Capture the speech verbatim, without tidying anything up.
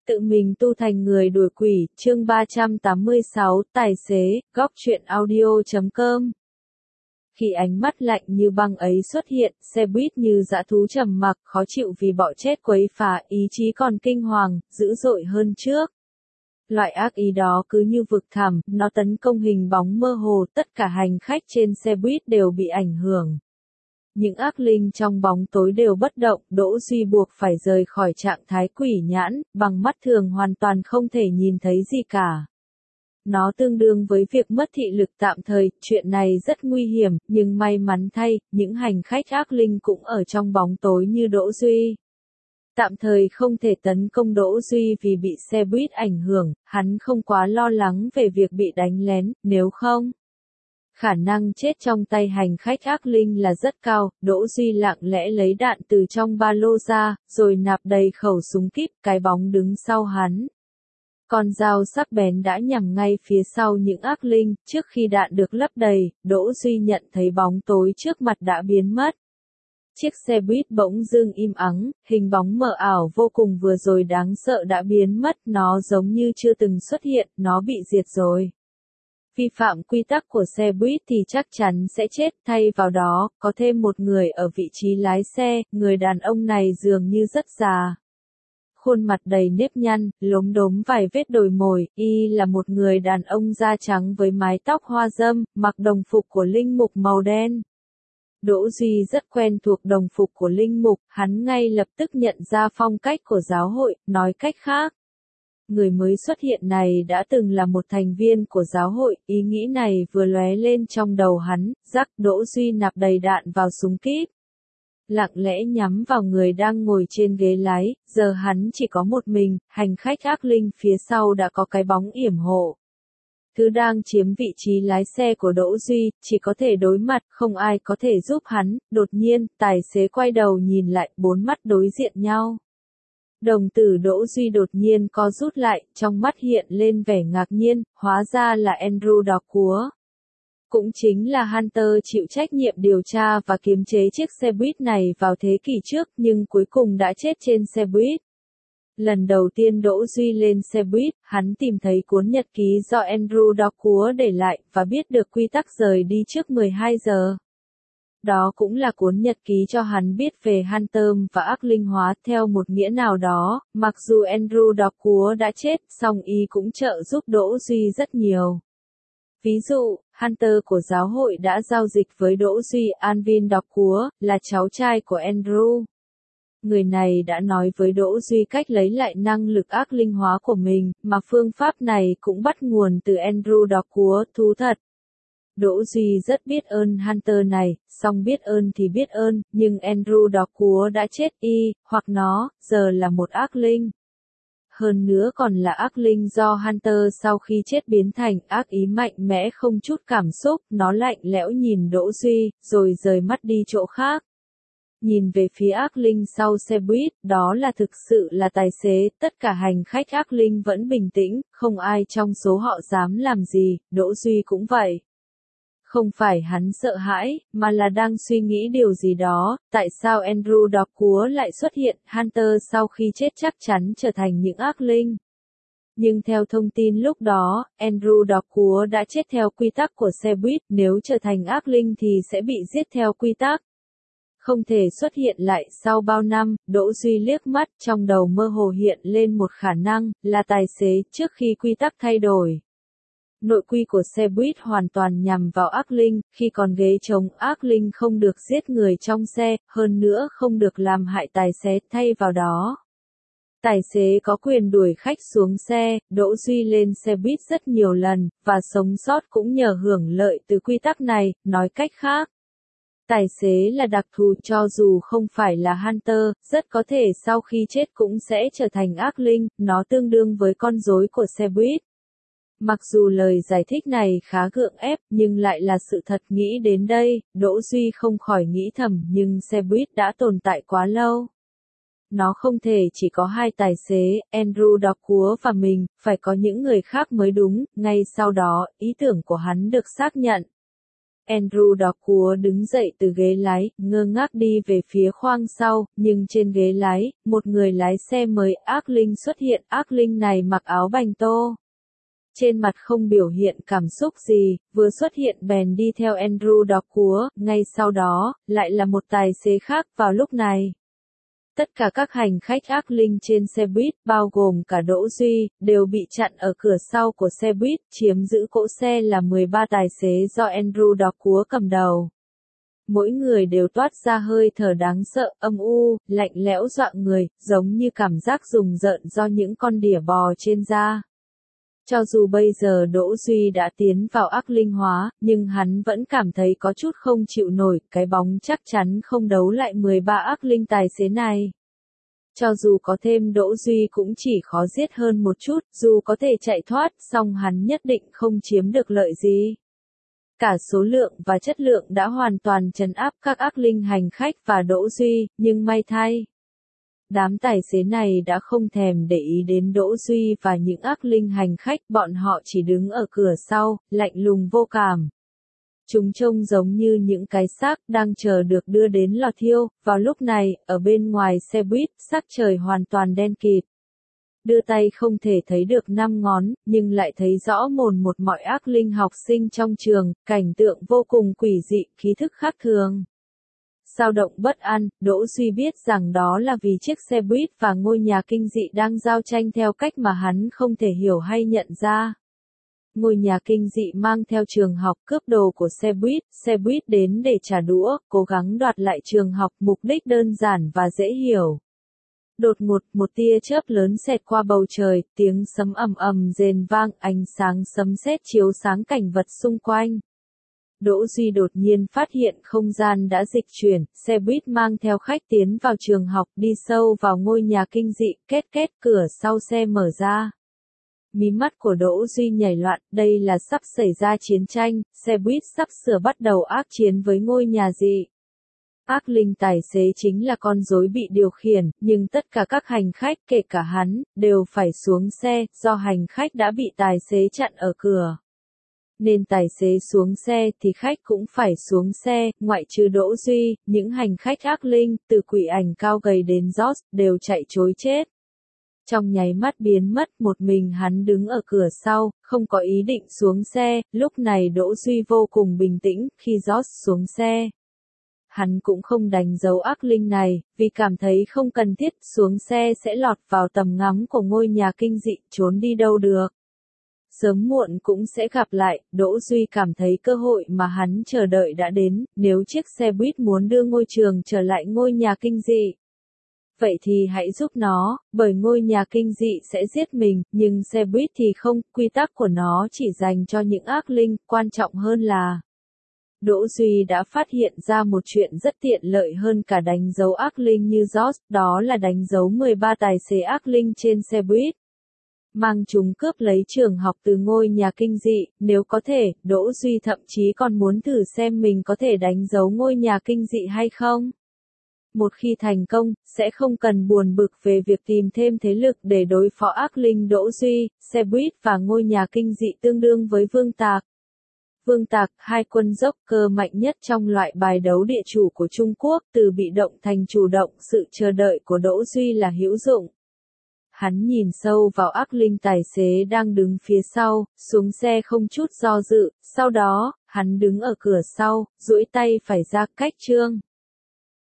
Tự mình tu thành người đuổi quỷ, chương ba trăm tám mươi sáu, tài xế, góc truyện audio chấm com. Khi ánh mắt lạnh như băng ấy xuất hiện, xe buýt như dã thú trầm mặc, khó chịu vì bọ chết quấy phá, ý chí còn kinh hoàng, dữ dội hơn trước. Loại ác ý đó cứ như vực thẳm, nó tấn công hình bóng mơ hồ, tất cả hành khách trên xe buýt đều bị ảnh hưởng. Những ác linh trong bóng tối đều bất động, Đỗ Duy buộc phải rời khỏi trạng thái quỷ nhãn, bằng mắt thường hoàn toàn không thể nhìn thấy gì cả. Nó tương đương với việc mất thị lực tạm thời, chuyện này rất nguy hiểm, nhưng may mắn thay, những hành khách ác linh cũng ở trong bóng tối như Đỗ Duy. Tạm thời không thể tấn công Đỗ Duy vì bị xe buýt ảnh hưởng, hắn không quá lo lắng về việc bị đánh lén, nếu không, khả năng chết trong tay hành khách ác linh là rất cao. Đỗ Duy lặng lẽ lấy đạn từ trong ba lô ra, rồi nạp đầy khẩu súng kíp, cái bóng đứng sau hắn. Con dao sắc bén đã nhằm ngay phía sau những ác linh, trước khi đạn được lấp đầy, Đỗ Duy nhận thấy bóng tối trước mặt đã biến mất. Chiếc xe buýt bỗng dưng im ắng, hình bóng mờ ảo vô cùng vừa rồi đáng sợ đã biến mất, nó giống như chưa từng xuất hiện, nó bị diệt rồi. Vi phạm quy tắc của xe buýt thì chắc chắn sẽ chết, thay vào đó, có thêm một người ở vị trí lái xe, người đàn ông này dường như rất già. Khuôn mặt đầy nếp nhăn, lốm đốm vài vết đồi mồi, y là một người đàn ông da trắng với mái tóc hoa râm, mặc đồng phục của linh mục màu đen. Đỗ Duy rất quen thuộc đồng phục của linh mục, hắn ngay lập tức nhận ra phong cách của giáo hội, nói cách khác. Người mới xuất hiện này đã từng là một thành viên của giáo hội, ý nghĩ này vừa lóe lên trong đầu hắn, rắc. Đỗ Duy nạp đầy đạn vào súng kíp. Lặng lẽ nhắm vào người đang ngồi trên ghế lái, giờ hắn chỉ có một mình, hành khách ác linh phía sau đã có cái bóng yểm hộ. Thứ đang chiếm vị trí lái xe của Đỗ Duy, chỉ có thể đối mặt, không ai có thể giúp hắn. Đột nhiên, tài xế quay đầu nhìn lại, bốn mắt đối diện nhau. Đồng tử Đỗ Duy đột nhiên co rút lại, trong mắt hiện lên vẻ ngạc nhiên, hóa ra là Andrew đó cúa. Cũng chính là Hunter chịu trách nhiệm điều tra và kiềm chế chiếc xe buýt này vào thế kỷ trước, nhưng cuối cùng đã chết trên xe buýt. Lần đầu tiên Đỗ Duy lên xe buýt, hắn tìm thấy cuốn nhật ký do Andrew đó cúa để lại, và biết được quy tắc rời đi trước mười hai giờ. Đó cũng là cuốn nhật ký cho hắn biết về Hunter và ác linh hóa, theo một nghĩa nào đó, mặc dù Andrew đó cúa đã chết, song y cũng trợ giúp Đỗ Duy rất nhiều. Ví dụ, Hunter của giáo hội đã giao dịch với Đỗ Duy, Alvin đó cúa, là cháu trai của Andrew. Người này đã nói với Đỗ Duy cách lấy lại năng lực ác linh hóa của mình, mà phương pháp này cũng bắt nguồn từ Andrew đó cúa, thú thật. Đỗ Duy rất biết ơn Hunter này, song biết ơn thì biết ơn, nhưng Andrew đó cúa đã chết, y, hoặc nó, giờ là một ác linh. Hơn nữa còn là ác linh do Hunter sau khi chết biến thành, ác ý mạnh mẽ không chút cảm xúc, nó lạnh lẽo nhìn Đỗ Duy, rồi rời mắt đi chỗ khác. Nhìn về phía ác linh sau xe buýt, đó là thực sự là tài xế, tất cả hành khách ác linh vẫn bình tĩnh, không ai trong số họ dám làm gì, Đỗ Duy cũng vậy. Không phải hắn sợ hãi, mà là đang suy nghĩ điều gì đó, tại sao Andrew đó cúa lại xuất hiện, Hunter sau khi chết chắc chắn trở thành những ác linh. Nhưng theo thông tin lúc đó, Andrew đó cúa đã chết theo quy tắc của xe buýt, nếu trở thành ác linh thì sẽ bị giết theo quy tắc. Không thể xuất hiện lại sau bao năm, Đỗ Duy liếc mắt, trong đầu mơ hồ hiện lên một khả năng, là tài xế, trước khi quy tắc thay đổi. Nội quy của xe buýt hoàn toàn nhằm vào ác linh, khi còn ghế trống, ác linh không được giết người trong xe, hơn nữa không được làm hại tài xế, thay vào đó. Tài xế có quyền đuổi khách xuống xe. Đỗ Duy lên xe buýt rất nhiều lần, và sống sót cũng nhờ hưởng lợi từ quy tắc này, nói cách khác. Tài xế là đặc thù, cho dù không phải là Hunter, rất có thể sau khi chết cũng sẽ trở thành ác linh, nó tương đương với con rối của xe buýt. Mặc dù lời giải thích này khá gượng ép, nhưng lại là sự thật. Nghĩ đến đây, Đỗ Duy không khỏi nghĩ thầm, nhưng xe buýt đã tồn tại quá lâu. Nó không thể chỉ có hai tài xế, Andrew đó cúa và mình, phải có những người khác mới đúng. Ngay sau đó, ý tưởng của hắn được xác nhận. Andrew đỏ cúa đứng dậy từ ghế lái, ngơ ngác đi về phía khoang sau, nhưng trên ghế lái, một người lái xe mới ác linh xuất hiện, ác linh này mặc áo bành tô. Trên mặt không biểu hiện cảm xúc gì, vừa xuất hiện bèn đi theo Andrew đỏ cúa, ngay sau đó, lại là một tài xế khác vào lúc này. Tất cả các hành khách ác linh trên xe buýt, bao gồm cả Đỗ Duy, đều bị chặn ở cửa sau của xe buýt, chiếm giữ cỗ xe là mười ba tài xế do Andrew đỏ cúa cầm đầu. Mỗi người đều toát ra hơi thở đáng sợ, âm u, lạnh lẽo dọa người, giống như cảm giác rùng rợn do những con đỉa bò trên da. Cho dù bây giờ Đỗ Duy đã tiến vào ác linh hóa, nhưng hắn vẫn cảm thấy có chút không chịu nổi, cái bóng chắc chắn không đấu lại mười ba ác linh tài xế này. Cho dù có thêm Đỗ Duy cũng chỉ khó giết hơn một chút, dù có thể chạy thoát, song hắn nhất định không chiếm được lợi gì. Cả số lượng và chất lượng đã hoàn toàn trấn áp các ác linh hành khách và Đỗ Duy, nhưng may thay. Đám tài xế này đã không thèm để ý đến Đỗ Duy và những ác linh hành khách, bọn họ chỉ đứng ở cửa sau, lạnh lùng vô cảm. Chúng trông giống như những cái xác đang chờ được đưa đến lò thiêu, vào lúc này, ở bên ngoài xe buýt, sắc trời hoàn toàn đen kịt. Đưa tay không thể thấy được năm ngón, nhưng lại thấy rõ mồn một mọi ác linh học sinh trong trường, cảnh tượng vô cùng quỷ dị, khí thức khác thường. Dao động bất an, Đỗ Duy biết rằng đó là vì chiếc xe buýt và ngôi nhà kinh dị đang giao tranh theo cách mà hắn không thể hiểu hay nhận ra. Ngôi nhà kinh dị mang theo trường học cướp đồ của xe buýt, xe buýt đến để trả đũa, cố gắng đoạt lại trường học, mục đích đơn giản và dễ hiểu. Đột ngột, một tia chớp lớn xẹt qua bầu trời, tiếng sấm ầm ầm rền vang, ánh sáng sấm sét chiếu sáng cảnh vật xung quanh. Đỗ Duy đột nhiên phát hiện không gian đã dịch chuyển, xe buýt mang theo khách tiến vào trường học, đi sâu vào ngôi nhà kinh dị, két két, cửa sau xe mở ra. Mí mắt của Đỗ Duy nhảy loạn, đây là sắp xảy ra chiến tranh, xe buýt sắp sửa bắt đầu ác chiến với ngôi nhà dị. Ác linh tài xế chính là con rối bị điều khiển, nhưng tất cả các hành khách, kể cả hắn, đều phải xuống xe, do hành khách đã bị tài xế chặn ở cửa. Nên tài xế xuống xe thì khách cũng phải xuống xe, ngoại trừ Đỗ Duy, những hành khách ác linh, từ quỷ ảnh cao gầy đến George, đều chạy trối chết. Trong nháy mắt biến mất, một mình hắn đứng ở cửa sau, không có ý định xuống xe, lúc này Đỗ Duy vô cùng bình tĩnh, khi George xuống xe. Hắn cũng không đánh dấu ác linh này, vì cảm thấy không cần thiết, xuống xe sẽ lọt vào tầm ngắm của ngôi nhà kinh dị, trốn đi đâu được. Sớm muộn cũng sẽ gặp lại, Đỗ Duy cảm thấy cơ hội mà hắn chờ đợi đã đến, nếu chiếc xe buýt muốn đưa ngôi trường trở lại ngôi nhà kinh dị. Vậy thì hãy giúp nó, bởi ngôi nhà kinh dị sẽ giết mình, nhưng xe buýt thì không, quy tắc của nó chỉ dành cho những ác linh, quan trọng hơn là... Đỗ Duy đã phát hiện ra một chuyện rất tiện lợi hơn cả đánh dấu ác linh như George, đó là đánh dấu mười ba tài xế ác linh trên xe buýt. Mang chúng cướp lấy trường học từ ngôi nhà kinh dị, nếu có thể, Đỗ Duy thậm chí còn muốn thử xem mình có thể đánh dấu ngôi nhà kinh dị hay không. Một khi thành công, sẽ không cần buồn bực về việc tìm thêm thế lực để đối phó ác linh Đỗ Duy, xe buýt và ngôi nhà kinh dị tương đương với Vương Tạc. Vương Tạc, hai quân dốc cơ mạnh nhất trong loại bài đấu địa chủ của Trung Quốc, từ bị động thành chủ động, sự chờ đợi của Đỗ Duy là hữu dụng. Hắn nhìn sâu vào ác linh tài xế đang đứng phía sau, xuống xe không chút do dự, sau đó, hắn đứng ở cửa sau, duỗi tay phải ra cách trương.